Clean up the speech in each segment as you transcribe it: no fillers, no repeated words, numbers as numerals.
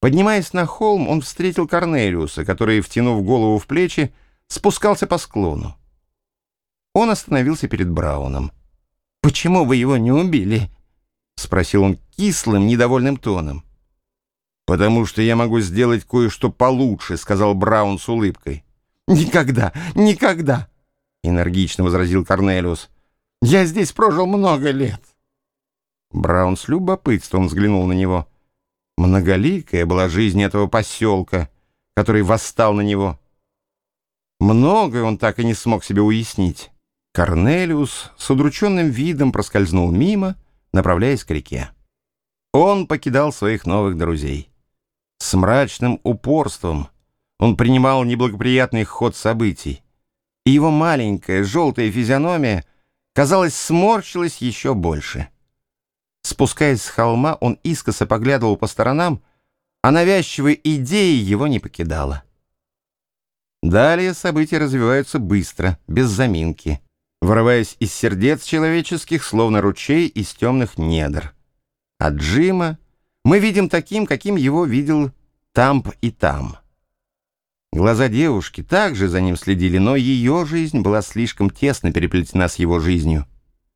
Поднимаясь на холм, он встретил Корнелиуса, который, втянув голову в плечи, спускался по склону. Он остановился перед Брауном. «Почему вы его не убили?» — спросил он кислым, недовольным тоном. «Потому что я могу сделать кое-что получше», — сказал Браун с улыбкой. «Никогда, никогда!» — энергично возразил Корнелиус. «Я здесь прожил много лет». Браун с любопытством взглянул на него. Многоликая была жизнь этого поселка, который восстал на него. Многое он так и не смог себе уяснить. Корнелиус с удрученным видом проскользнул мимо, направляясь к реке. Он покидал своих новых друзей. С мрачным упорством он принимал неблагоприятный ход событий, и его маленькая желтая физиономия, казалось, сморщилась еще больше. Спускаясь с холма, он искоса поглядывал по сторонам, а навязчивая идея его не покидала. Далее события развиваются быстро, без заминки, вырываясь из сердец человеческих, словно ручей из темных недр. А Джима мы видим таким, каким его видел Тамп и Там. Глаза девушки также за ним следили, но ее жизнь была слишком тесно переплетена с его жизнью.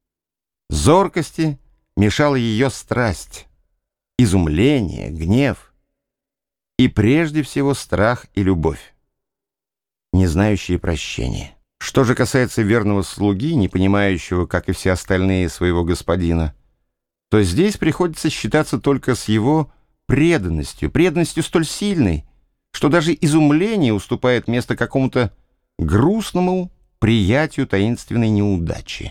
Зоркости мешала ее страсть, изумление, гнев и прежде всего страх и любовь, не знающие прощения. Что же касается верного слуги, не понимающего, как и все остальные, своего господина, то здесь приходится считаться только с его преданностью столь сильной, что даже изумление уступает место какому-то грустному приятию таинственной неудачи.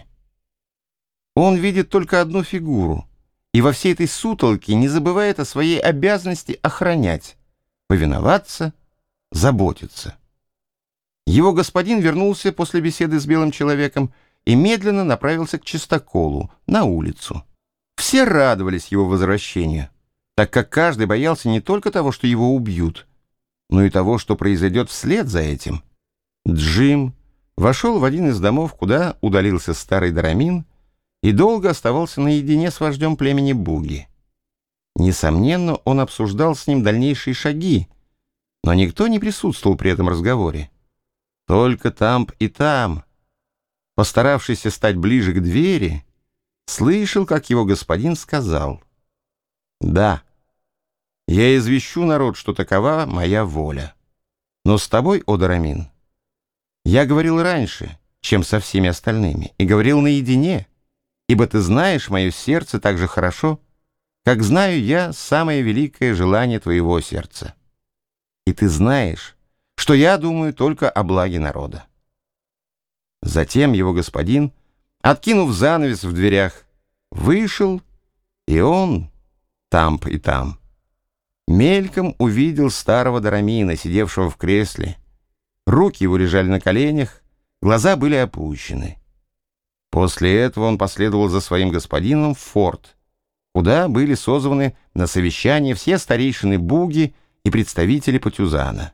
Он видит только одну фигуру, и во всей этой сутолке не забывает о своей обязанности охранять, повиноваться, заботиться. Его господин вернулся после беседы с белым человеком и медленно направился к чистоколу, на улицу. Все радовались его возвращению, так как каждый боялся не только того, что его убьют, но и того, что произойдет вслед за этим. Джим вошел в один из домов, куда удалился старый Дорамин, и долго оставался наедине с вождем племени Буги. Несомненно, он обсуждал с ним дальнейшие шаги, но никто не присутствовал при этом разговоре. Только Тамп и Там, постаравшийся стать ближе к двери, слышал, как его господин сказал: «Да, я извещу народ, что такова моя воля. Но с тобой, о Дорамин, я говорил раньше, чем со всеми остальными, и говорил наедине, ибо ты знаешь мое сердце так же хорошо, как знаю я самое великое желание твоего сердца. И ты знаешь, что я думаю только о благе народа». Затем его господин, откинув занавес в дверях, вышел, и он, Тамп и Там, мельком увидел старого Дорамина, сидевшего в кресле. Руки его лежали на коленях, глаза были опущены. После этого он последовал за своим господином в форт, куда были созваны на совещание все старейшины Буги и представители Патюзана.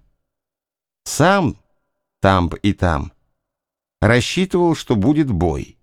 Сам Тамп и Там рассчитывал, что будет бой.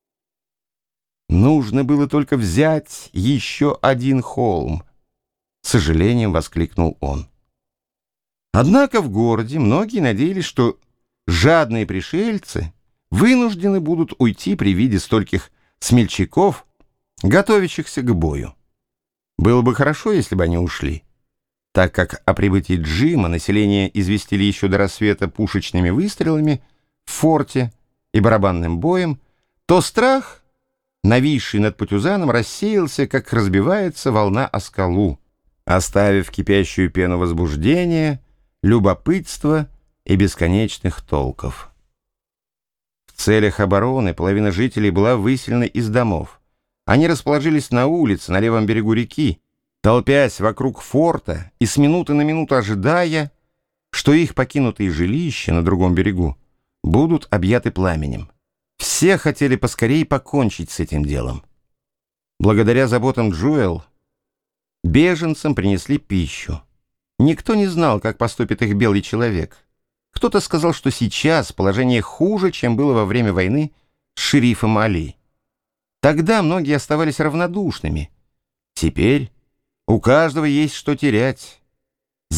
«Нужно было только взять еще один холм», — с сожалением воскликнул он. Однако в городе многие надеялись, что жадные пришельцы вынуждены будут уйти при виде стольких смельчаков, готовящихся к бою. Было бы хорошо, если бы они ушли, так как о прибытии Джима население известили еще до рассвета пушечными выстрелами в форте и барабанным боем, то страх, нависший над Патюзаном, рассеялся, как разбивается волна о скалу, оставив кипящую пену возбуждения, любопытства и бесконечных толков. В целях обороны половина жителей была выселена из домов. Они расположились на улице на левом берегу реки, толпясь вокруг форта и с минуты на минуту ожидая, что их покинутые жилища на другом берегу будут объяты пламенем. Все хотели поскорее покончить с этим делом. Благодаря заботам Джоэл беженцам принесли пищу. Никто не знал, как поступит их белый человек. Кто-то сказал, что сейчас положение хуже, чем было во время войны с шерифом Али. Тогда многие оставались равнодушными. Теперь у каждого есть что терять,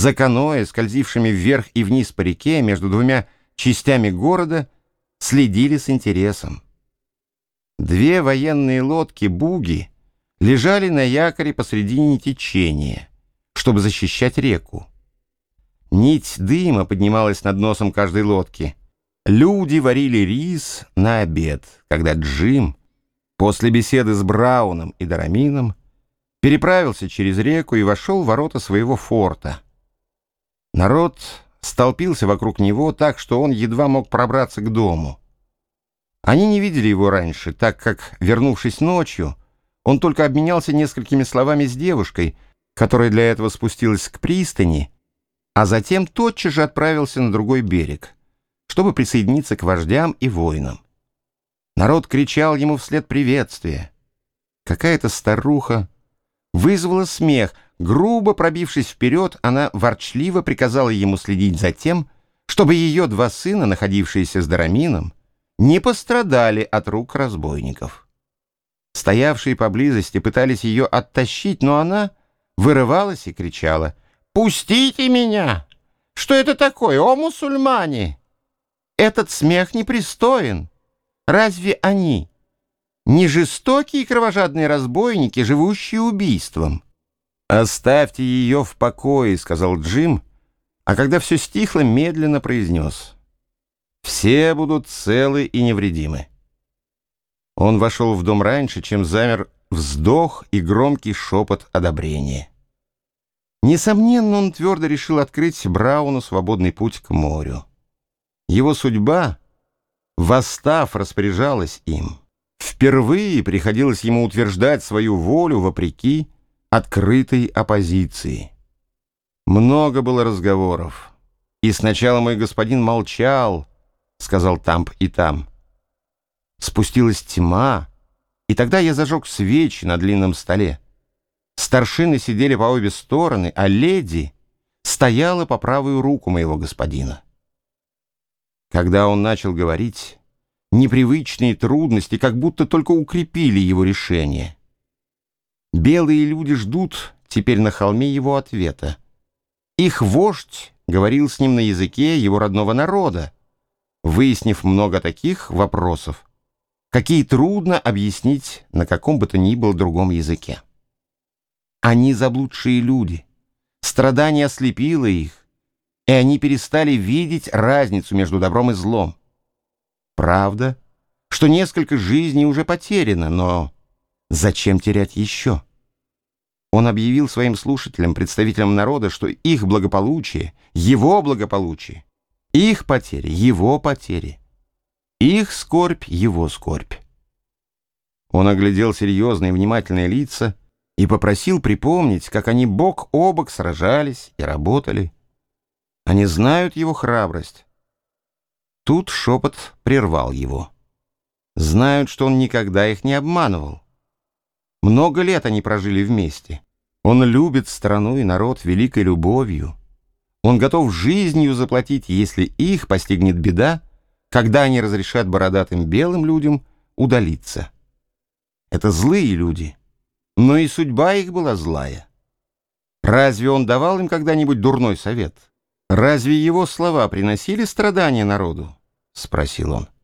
за каноэ, скользившими вверх и вниз по реке между двумя частями города, следили с интересом. Две военные лодки «Буги» лежали на якоре посредине течения, чтобы защищать реку. Нить дыма поднималась над носом каждой лодки. Люди варили рис на обед, когда Джим, после беседы с Брауном и Дорамином, переправился через реку и вошел в ворота своего форта. Народ столпился вокруг него так, что он едва мог пробраться к дому. Они не видели его раньше, так как, вернувшись ночью, он только обменялся несколькими словами с девушкой, которая для этого спустилась к пристани, а затем тотчас же отправился на другой берег, чтобы присоединиться к вождям и воинам. Народ кричал ему вслед приветствия. Какая-то старуха вызвала смех. Грубо пробившись вперед, она ворчливо приказала ему следить за тем, чтобы ее два сына, находившиеся с Дорамином, не пострадали от рук разбойников. Стоявшие поблизости пытались ее оттащить, но она вырывалась и кричала: «Пустите меня! Что это такое, о мусульмане? Этот смех непристоен. Разве они не жестокие и кровожадные разбойники, живущие убийством?» «Оставьте ее в покое», — сказал Джим, а когда все стихло, медленно произнес: «Все будут целы и невредимы». Он вошел в дом раньше, чем замер вздох и громкий шепот одобрения. Несомненно, он твердо решил открыть Брауну свободный путь к морю. Его судьба, восстав, распоряжалась им. Впервые приходилось ему утверждать свою волю вопреки открытой оппозиции. Много было разговоров, и сначала мой господин молчал, сказал там и там. Спустилась тьма, и тогда я зажег свечи на длинном столе. Старшины сидели по обе стороны, а леди стояла по правую руку моего господина. Когда он начал говорить, непривычные трудности как будто только укрепили его решение. Белые люди ждут теперь на холме его ответа. Их вождь говорил с ним на языке его родного народа, выяснив много таких вопросов, какие трудно объяснить на каком бы то ни было другом языке. Они заблудшие люди, страдание ослепило их, и они перестали видеть разницу между добром и злом. Правда, что несколько жизней уже потеряно, но зачем терять еще? Он объявил своим слушателям, представителям народа, что их благополучие — его благополучие, их потери — его потери, их скорбь — его скорбь. Он оглядел серьезные и внимательные лица и попросил припомнить, как они бок о бок сражались и работали. Они знают его храбрость. Тут шепот прервал его. Знают, что он никогда их не обманывал. Много лет они прожили вместе. Он любит страну и народ великой любовью. Он готов жизнью заплатить, если их постигнет беда, когда они разрешат бородатым белым людям удалиться. Это злые люди, но и судьба их была злая. Разве он давал им когда-нибудь дурной совет? Разве его слова приносили страдания народу? Спросил он.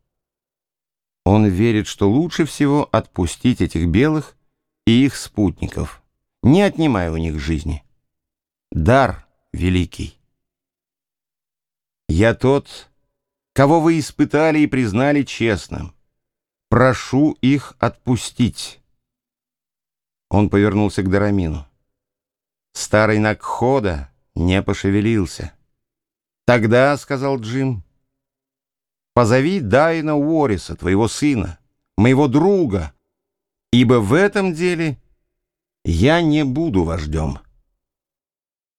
Он верит, что лучше всего отпустить этих белых и их спутников, не отнимая у них жизни. Дар великий. Я тот, кого вы испытали и признали честным. Прошу их отпустить. Он повернулся к Дорамину. Старый Накхода не пошевелился. «Тогда, — сказал Джим, — позови Дайна Уориса, твоего сына, моего друга, ибо в этом деле я не буду вождем».